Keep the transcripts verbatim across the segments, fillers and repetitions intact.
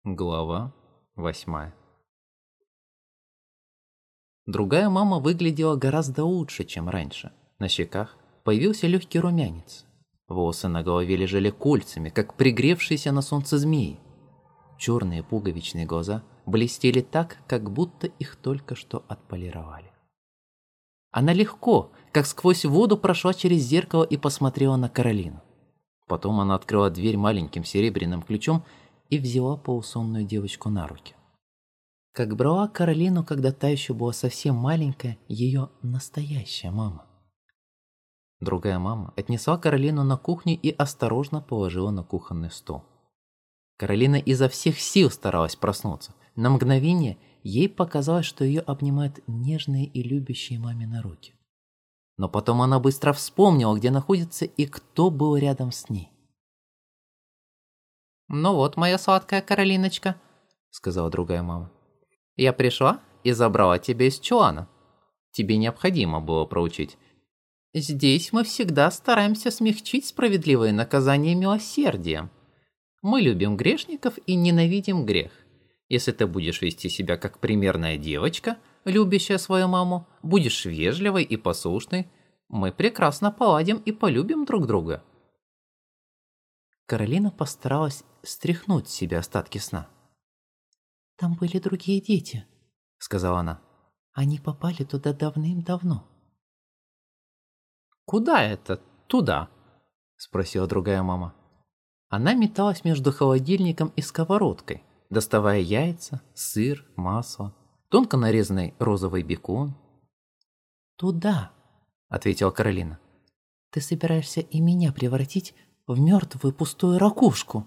Глава восьмая. Другая мама выглядела гораздо лучше, чем раньше. На щеках появился легкий румянец. Волосы на голове лежали кольцами, как пригревшиеся на солнце змеи. Черные пуговичные глаза блестели так, как будто их только что отполировали. Она легко, как сквозь воду, прошла через зеркало и посмотрела на Каролину. Потом она открыла дверь маленьким серебряным ключом и взяла полусонную девочку на руки. Как брала Каролину, когда та еще была совсем маленькая, ее настоящая мама. Другая мама отнесла Каролину на кухню и осторожно положила на кухонный стол. Каролина изо всех сил старалась проснуться. На мгновение ей показалось, что ее обнимают нежные и любящие мамины руки. Но потом она быстро вспомнила, где находится и кто был рядом с ней. «Ну вот, моя сладкая Каролиночка», — сказала другая мама. «Я пришла и забрала тебя из чулана. Тебе необходимо было проучить. Здесь мы всегда стараемся смягчить справедливое наказание милосердием. Мы любим грешников и ненавидим грех. Если ты будешь вести себя как примерная девочка, любящая свою маму, будешь вежливой и послушной, мы прекрасно поладим и полюбим друг друга». Каролина постаралась стряхнуть с себя остатки сна. «Там были другие дети», — сказала она. «Они попали туда давным-давно». «Куда это? Туда?» — спросила другая мама. Она металась между холодильником и сковородкой, доставая яйца, сыр, масло, тонко нарезанный розовый бекон. «Туда», — ответила Каролина. «Ты собираешься и меня превратить в мертвую пустую ракушку».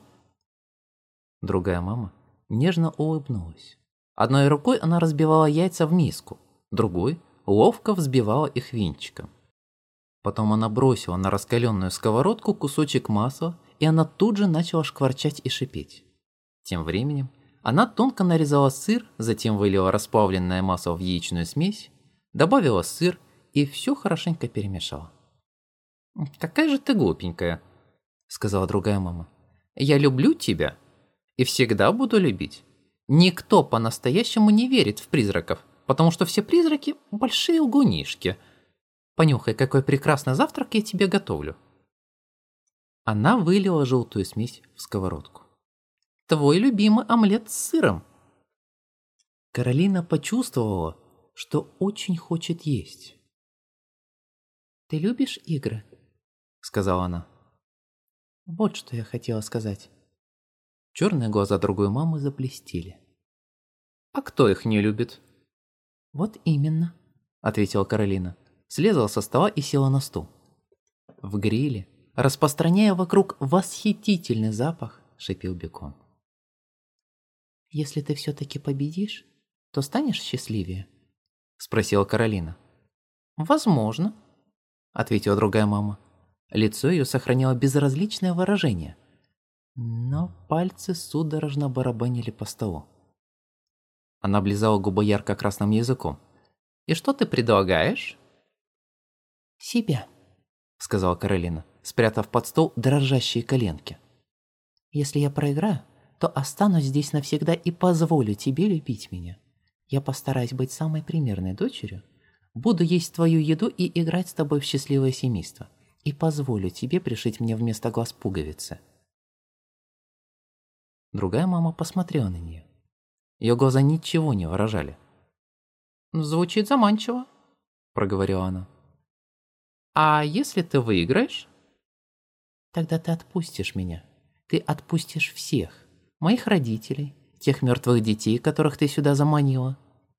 Другая мама нежно улыбнулась. Одной рукой она разбивала яйца в миску, другой ловко взбивала их венчиком. Потом она бросила на раскаленную сковородку кусочек масла, и она тут же начала шкварчать и шипеть. Тем временем она тонко нарезала сыр, затем вылила расплавленное масло в яичную смесь, добавила сыр и все хорошенько перемешала. «Какая же ты глупенькая», — сказала другая мама. «Я люблю тебя и всегда буду любить. Никто по-настоящему не верит в призраков, потому что все призраки – большие лгунишки. Понюхай, какой прекрасный завтрак я тебе готовлю». Она вылила желтую смесь в сковородку. «Твой любимый омлет с сыром». Каролина почувствовала, что очень хочет есть. «Ты любишь игры?» — сказала она. «Вот что я хотела сказать». Черные глаза другой мамы заблестели. «А кто их не любит?» «Вот именно», — ответила Каролина. Слезла со стола и села на стул. В гриле, распространяя вокруг восхитительный запах, шипел бекон. «Если ты все-таки победишь, то станешь счастливее?» — спросила Каролина. «Возможно», — ответила другая мама. Лицо ее сохраняло безразличное выражение, но пальцы судорожно барабанили по столу. Она облизала губы ярко-красным языком. «И что ты предлагаешь?» «Себя», — сказала Каролина, спрятав под стол дрожащие коленки. «Если я проиграю, то останусь здесь навсегда и позволю тебе любить меня. Я постараюсь быть самой примерной дочерью, буду есть твою еду и играть с тобой в счастливое семейство, и позволю тебе пришить мне вместо глаз пуговицы». Другая мама посмотрела на нее. Ее глаза ничего не выражали. «Звучит заманчиво», — проговорила она. «А если ты выиграешь?» «Тогда ты отпустишь меня. Ты отпустишь всех. Моих родителей, тех мертвых детей, которых ты сюда заманила».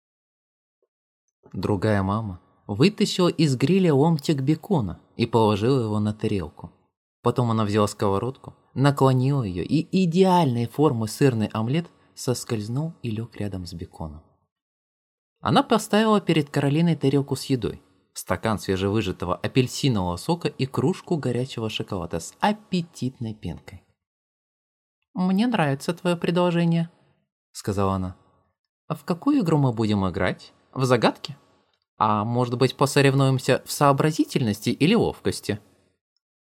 Другая мама вытащила из гриля ломтик бекона и положила его на тарелку. Потом она взяла сковородку, наклонила ее, и идеальной формы сырный омлет соскользнул и лег рядом с беконом. Она поставила перед Каролиной тарелку с едой, стакан свежевыжатого апельсинового сока и кружку горячего шоколада с аппетитной пенкой. «Мне нравится твое предложение», — сказала она. «В какую игру мы будем играть? В загадки? А может быть, посоревнуемся в сообразительности или ловкости?»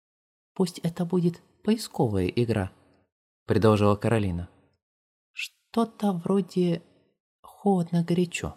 «Пусть это будет поисковая игра», — предложила Каролина. что-то вроде холодно-горячо.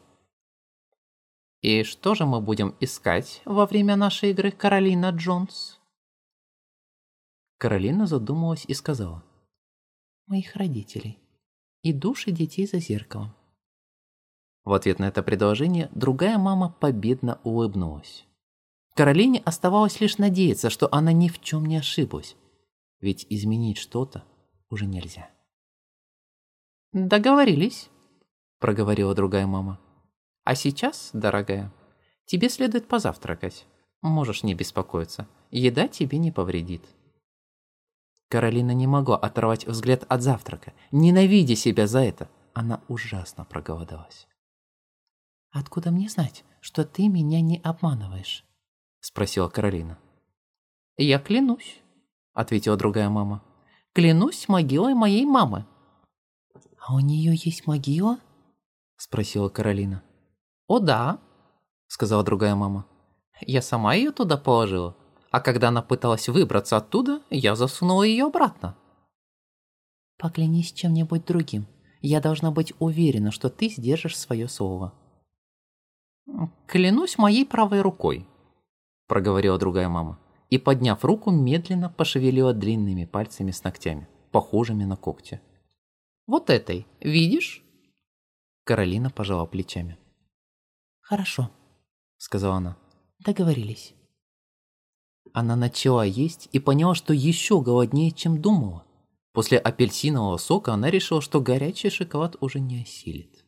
И что же мы будем искать во время нашей игры, Каролина Джонс? Каролина задумалась и сказала: моих родителей и души детей за зеркалом. В ответ на это предложение другая мама победно улыбнулась. Каролине оставалось лишь надеяться, что она ни в чем не ошиблась, ведь изменить что-то уже нельзя. «Договорились», — проговорила другая мама. «А сейчас, дорогая, тебе следует позавтракать. Можешь не беспокоиться, еда тебе не повредит». Каролина не могла оторвать взгляд от завтрака, ненавидя себя за это. Она ужасно проголодалась. «Откуда мне знать, что ты меня не обманываешь?» — спросила Каролина. «Я клянусь», — ответила другая мама. «Клянусь могилой моей мамы». «А у нее есть могила?» — спросила Каролина. «О да», — сказала другая мама. «Я сама ее туда положила, а когда она пыталась выбраться оттуда, я засунула ее обратно». «Поклянись чем-нибудь другим. Я должна быть уверена, что ты сдержишь свое слово». «Клянусь моей правой рукой», — проговорила другая мама, и, подняв руку, медленно пошевелила длинными пальцами с ногтями, похожими на когти. «Вот этой, видишь?» Каролина пожала плечами. «Хорошо», — сказала она, — «договорились». Она начала есть и поняла, что еще голоднее, чем думала. После апельсинового сока она решила, что горячий шоколад уже не осилит.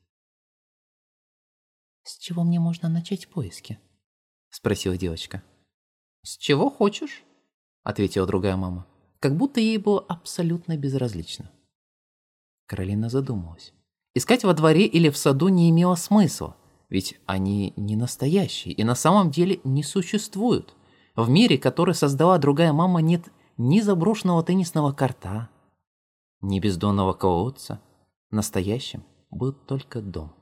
«С чего мне можно начать поиски?» — спросила девочка. «С чего хочешь», — ответила другая мама, как будто ей было абсолютно безразлично. Каролина задумалась. Искать во дворе или в саду не имело смысла, ведь они не настоящие и на самом деле не существуют. В мире, который создала другая мама, нет ни заброшенного теннисного корта, ни бездонного колодца. Настоящим был только дом.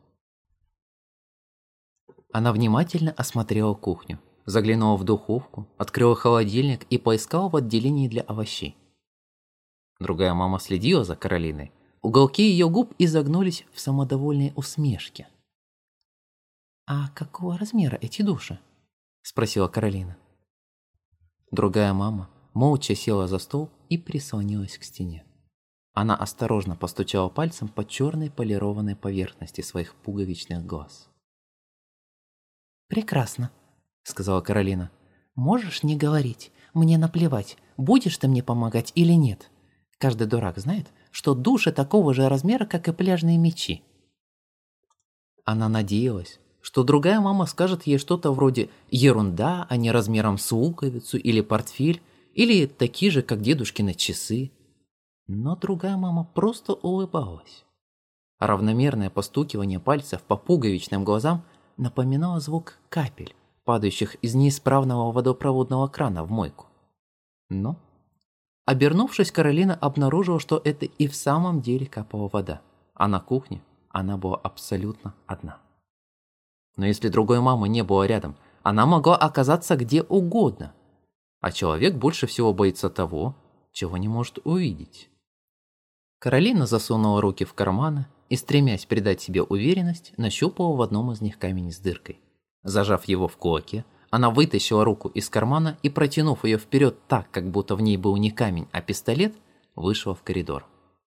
Она внимательно осмотрела кухню, заглянула в духовку, открыла холодильник и поискала в отделении для овощей. Другая мама следила за Каролиной. Уголки ее губ изогнулись в самодовольной усмешке. «А какого размера эти души?» — спросила Каролина. Другая мама молча села за стол и прислонилась к стене. Она осторожно постучала пальцем по черной полированной поверхности своих пуговичных глаз. «Прекрасно», — сказала Каролина. «Можешь не говорить. Мне наплевать, будешь ты мне помогать или нет. Каждый дурак знает, что души такого же размера, как и пляжные мячи». Она надеялась, что другая мама скажет ей что-то вроде «ерунда, а не размером с луковицу или портфель, или такие же, как дедушкины часы». Но другая мама просто улыбалась. Равномерное постукивание пальцев по пуговичным глазам напоминало звук капель, падающих из неисправного водопроводного крана в мойку. Но, обернувшись, Каролина обнаружила, что это и в самом деле капала вода, а на кухне она была абсолютно одна. Но если другой мамы не было рядом, она могла оказаться где угодно, а человек больше всего боится того, чего не может увидеть. Каролина засунула руки в карманы и, стремясь придать себе уверенность, нащупала в одном из них камень с дыркой. Зажав его в кулаке, она вытащила руку из кармана и, протянув ее вперед так, как будто в ней был не камень, а пистолет, вышла в коридор.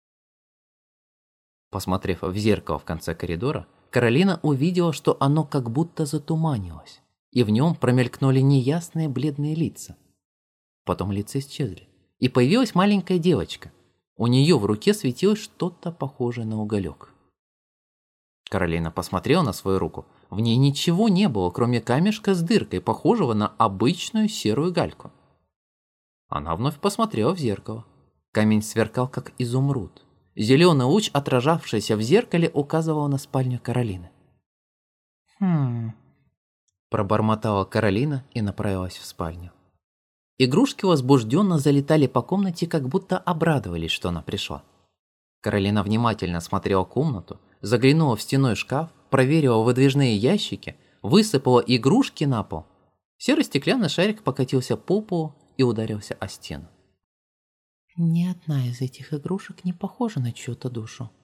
Посмотрев в зеркало в конце коридора, Каролина увидела, что оно как будто затуманилось, и в нем промелькнули неясные бледные лица. Потом лица исчезли, и появилась маленькая девочка. У нее в руке светилось что-то похожее на уголек. Каролина посмотрела на свою руку. В ней ничего не было, кроме камешка с дыркой, похожего на обычную серую гальку. Она вновь посмотрела в зеркало. Камень сверкал, как изумруд. Зеленый луч, отражавшийся в зеркале, указывал на спальню Каролины. «Хм...» – пробормотала Каролина и направилась в спальню. Игрушки возбужденно залетали по комнате, как будто обрадовались, что она пришла. Каролина внимательно осмотрела комнату, заглянула в стенной шкаф, проверила выдвижные ящики, высыпала игрушки на пол. Серый стеклянный шарик покатился по полу и ударился о стену. «Ни одна из этих игрушек не похожа на чью-то душу»,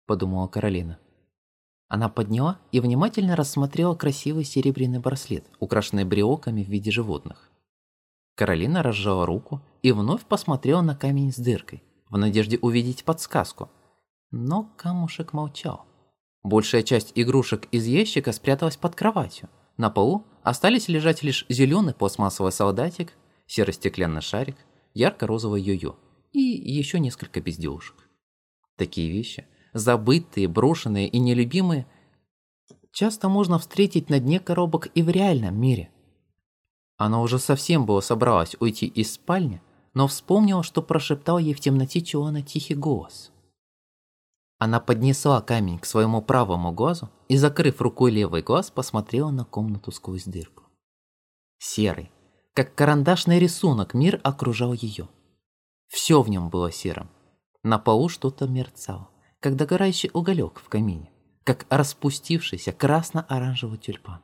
– подумала Каролина. Она подняла и внимательно рассмотрела красивый серебряный браслет, украшенный бреоками в виде животных. Каролина разжала руку и вновь посмотрела на камень с дыркой, в надежде увидеть подсказку. Но камушек молчал. Большая часть игрушек из ящика спряталась под кроватью. На полу остались лежать лишь зеленый пластмассовый солдатик, серый стеклянный шарик, ярко-розовый йо-йо и еще несколько безделушек. Такие вещи, забытые, брошенные и нелюбимые, часто можно встретить на дне коробок и в реальном мире. Она уже совсем было собралась уйти из спальни, но вспомнила, что прошептал ей в темноте Чуана тихий голос. Она поднесла камень к своему правому глазу и, закрыв рукой левый глаз, посмотрела на комнату сквозь дырку. Серый, как карандашный рисунок, мир окружал ее. Все в нем было серым. На полу что-то мерцало, как догорающий уголек в камине, как распустившийся красно-оранжевый тюльпан.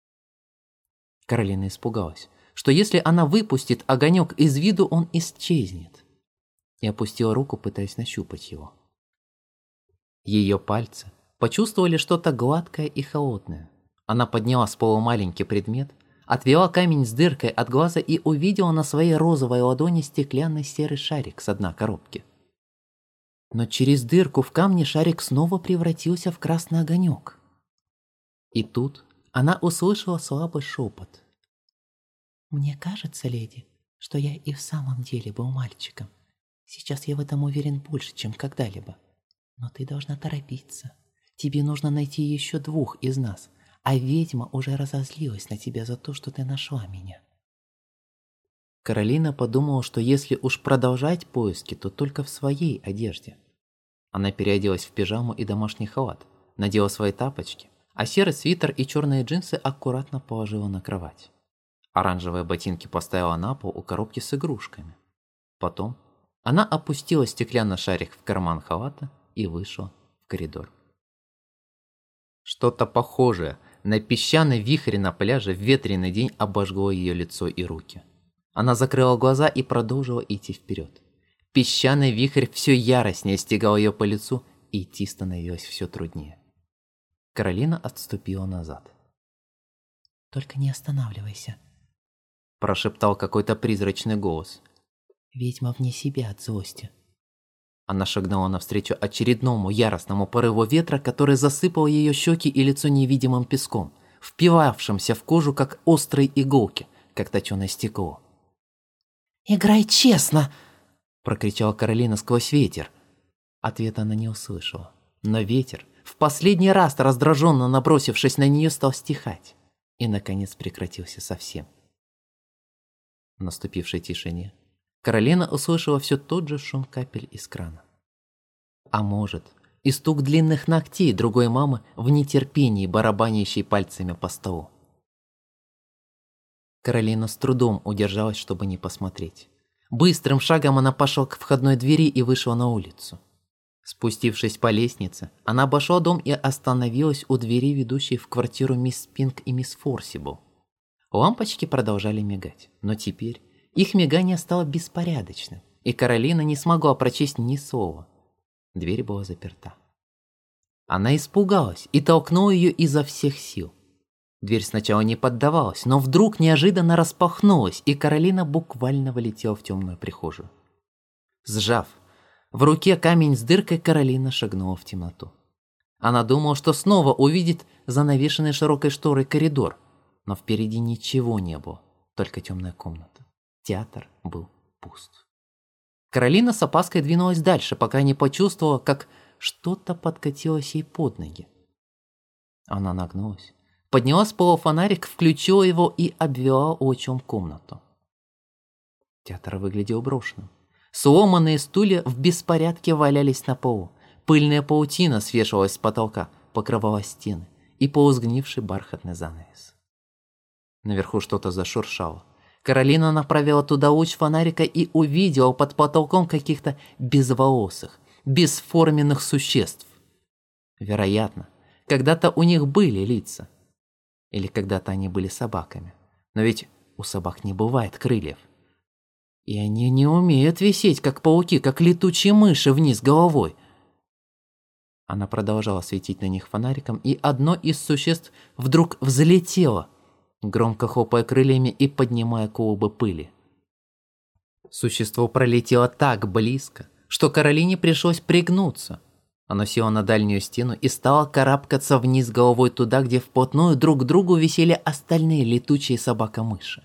Каролина испугалась, что если она выпустит огонек из виду, он исчезнет, и опустила руку, пытаясь нащупать его. Ее пальцы почувствовали что-то гладкое и холодное. Она подняла с пола маленький предмет, отвела камень с дыркой от глаза и увидела на своей розовой ладони стеклянный серый шарик с дна коробки. Но через дырку в камне шарик снова превратился в красный огонек. И тут она услышала слабый шепот. «Мне кажется, леди, что я и в самом деле был мальчиком. Сейчас я в этом уверен больше, чем когда-либо. Но ты должна торопиться. Тебе нужно найти еще двух из нас, а ведьма уже разозлилась на тебя за то, что ты нашла меня». Каролина подумала, что если уж продолжать поиски, то только в своей одежде. Она переоделась в пижаму и домашний халат, надела свои тапочки, а серый свитер и черные джинсы аккуратно положила на кровать. Оранжевые ботинки поставила на пол у коробки с игрушками. Потом она опустила стеклянный шарик в карман халата и вышла в коридор. Что-то похожее на песчаный вихрь на пляже в ветреный день обожгло ее лицо и руки. Она закрыла глаза и продолжила идти вперед. Песчаный вихрь все яростнее стегал ее по лицу, и идти становилось все труднее. Каролина отступила назад. «Только не останавливайся», – прошептал какой-то призрачный голос. «Ведьма вне себя от злости». Она шагнула навстречу очередному яростному порыву ветра, который засыпал ее щеки и лицо невидимым песком, впивавшимся в кожу, как острые иголки, как точеное стекло. «Играй честно!» – прокричала Каролина сквозь ветер. Ответа она не услышала, но ветер, в последний раз раздраженно набросившись на нее, стал стихать и, наконец, прекратился совсем. В наступившей тишине Каролина услышала все тот же шум капель из крана. А может, и стук длинных ногтей другой мамы в нетерпении, барабанящей пальцами по столу. Каролина с трудом удержалась, чтобы не посмотреть. Быстрым шагом она пошла к входной двери и вышла на улицу. Спустившись по лестнице, она обошла дом и остановилась у двери, ведущей в квартиру мисс Пинк и мисс Форсибл. Лампочки продолжали мигать, но теперь их мигание стало беспорядочным, и Каролина не смогла прочесть ни слова. Дверь была заперта. Она испугалась и толкнула ее изо всех сил. Дверь сначала не поддавалась, но вдруг неожиданно распахнулась, и Каролина буквально вылетела в темную прихожую. Сжав в руке камень с дыркой, Каролина шагнула в темноту. Она думала, что снова увидит занавешенный широкой шторой коридор, но впереди ничего не было, только темная комната. Театр был пуст. Каролина с опаской двинулась дальше, пока не почувствовала, как что-то подкатилось ей под ноги. Она нагнулась, подняла с пола фонарик, включила его и обвела лучом комнату. Театр выглядел брошенным. Сломанные стулья в беспорядке валялись на полу. Пыльная паутина свешивалась с потолка, покрывала стены и полусгнивший бархатный занавес. Наверху что-то зашуршало. Каролина направила туда луч фонарика и увидела под потолком каких-то безволосых, бесформенных существ. Вероятно, когда-то у них были лица. Или когда-то они были собаками. Но ведь у собак не бывает крыльев. И они не умеют висеть, как пауки, как летучие мыши вниз головой. Она продолжала светить на них фонариком, и одно из существ вдруг взлетело, громко хлопая крыльями и поднимая клубы пыли. Существо пролетело так близко, что Каролине пришлось пригнуться. Оно село на дальнюю стену и стало карабкаться вниз головой туда, где вплотную друг к другу висели остальные летучие собака-мыши.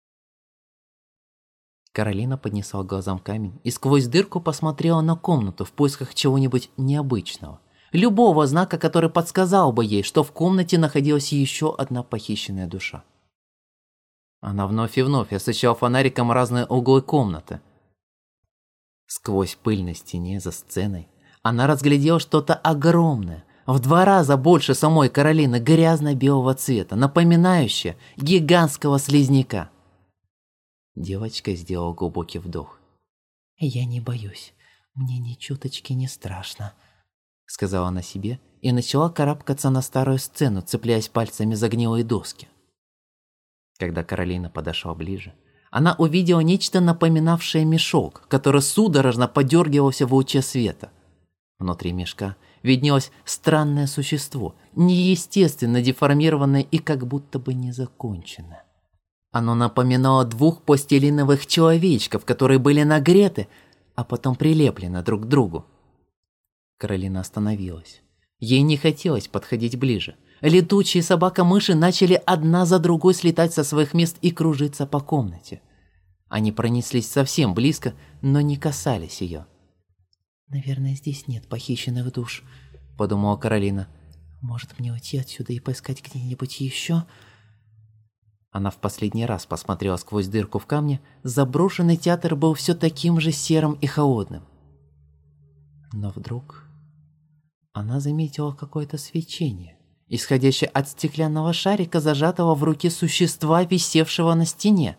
Каролина поднесла к глазам камень и сквозь дырку посмотрела на комнату в поисках чего-нибудь необычного. Любого знака, который подсказал бы ей, что в комнате находилась еще одна похищенная душа. Она вновь и вновь освещала фонариком разные углы комнаты. Сквозь пыль на стене за сценой она разглядела что-то огромное, в два раза больше самой Каролины, грязно-белого цвета, напоминающее гигантского слизняка. Девочка сделала глубокий вдох. «Я не боюсь, мне ни чуточки не страшно», — сказала она себе и начала карабкаться на старую сцену, цепляясь пальцами за гнилые доски. Когда Каролина подошла ближе, она увидела нечто напоминавшее мешок, который судорожно подергивался в луче света. Внутри мешка виднелось странное существо, неестественно деформированное и как будто бы незаконченное. Оно напоминало двух пластилиновых человечков, которые были нагреты, а потом прилеплены друг к другу. Каролина остановилась. Ей не хотелось подходить ближе. Летучие собака-мыши начали одна за другой слетать со своих мест и кружиться по комнате. Они пронеслись совсем близко, но не касались ее. «Наверное, здесь нет похищенных душ», — подумала Каролина. «Может, мне уйти отсюда и поискать где-нибудь еще?» Она в последний раз посмотрела сквозь дырку в камне. Заброшенный театр был все таким же серым и холодным. Но вдруг она заметила какое-то свечение, исходящее от стеклянного шарика, зажатого в руке существа, висевшего на стене.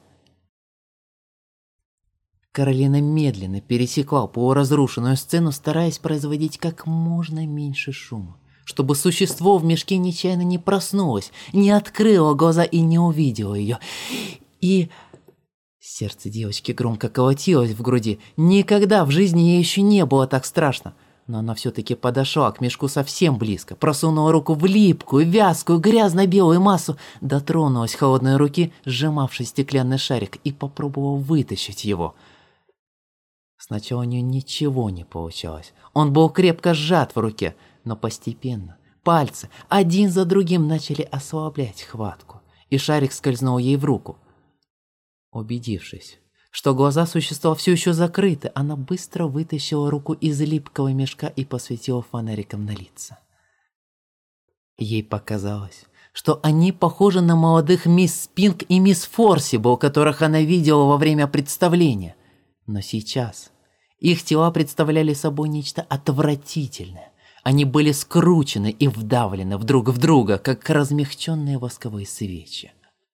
Каролина медленно пересекла полуразрушенную сцену, стараясь производить как можно меньше шума, чтобы существо в мешке нечаянно не проснулось, не открыло глаза и не увидело ее. И сердце девочки громко колотилось в груди. Никогда в жизни ей еще не было так страшно. Но она все-таки подошла к мешку совсем близко, просунула руку в липкую, вязкую, грязно-белую массу, дотронулась холодной руки, сжимавшей стеклянный шарик, и попробовала вытащить его. Сначала у нее ничего не получалось. Он был крепко сжат в руке, но постепенно пальцы один за другим начали ослаблять хватку, и шарик скользнул ей в руку. Убедившись, что глаза существа все еще закрыты, она быстро вытащила руку из липкого мешка и посветила фонариком на лица. Ей показалось, что они похожи на молодых мисс Спинк и мисс Форсибл, которых она видела во время представления. Но сейчас их тела представляли собой нечто отвратительное. Они были скручены и вдавлены друг в друга, как размягченные восковые свечи.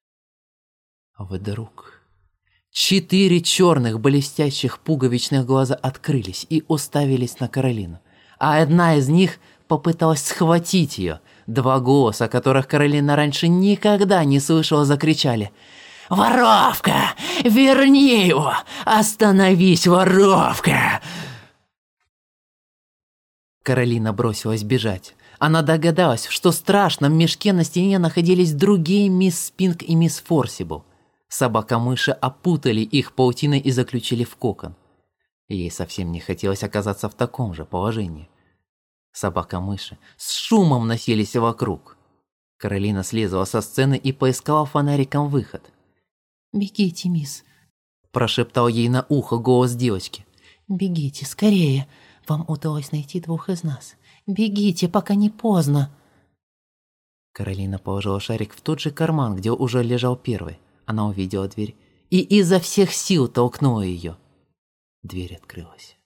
Вдруг четыре черных блестящих пуговичных глаза открылись и уставились на Каролину, а одна из них попыталась схватить ее. Два голоса, которых Каролина раньше никогда не слышала, закричали: «Воровка! Верни его! Остановись, воровка!» Каролина бросилась бежать. Она догадалась, что в страшном мешке на стене находились другие мисс Спинк и мисс Форсибл. Собака-мыши опутали их паутиной и заключили в кокон. Ей совсем не хотелось оказаться в таком же положении. Собака-мыши с шумом носились вокруг. Каролина слезла со сцены и поискала фонариком выход. «Бегите, мисс», – прошептал ей на ухо голос девочки. «Бегите, скорее. Вам удалось найти двух из нас. Бегите, пока не поздно». Каролина положила шарик в тот же карман, где уже лежал первый. Она увидела дверь и изо всех сил толкнула ее. Дверь открылась.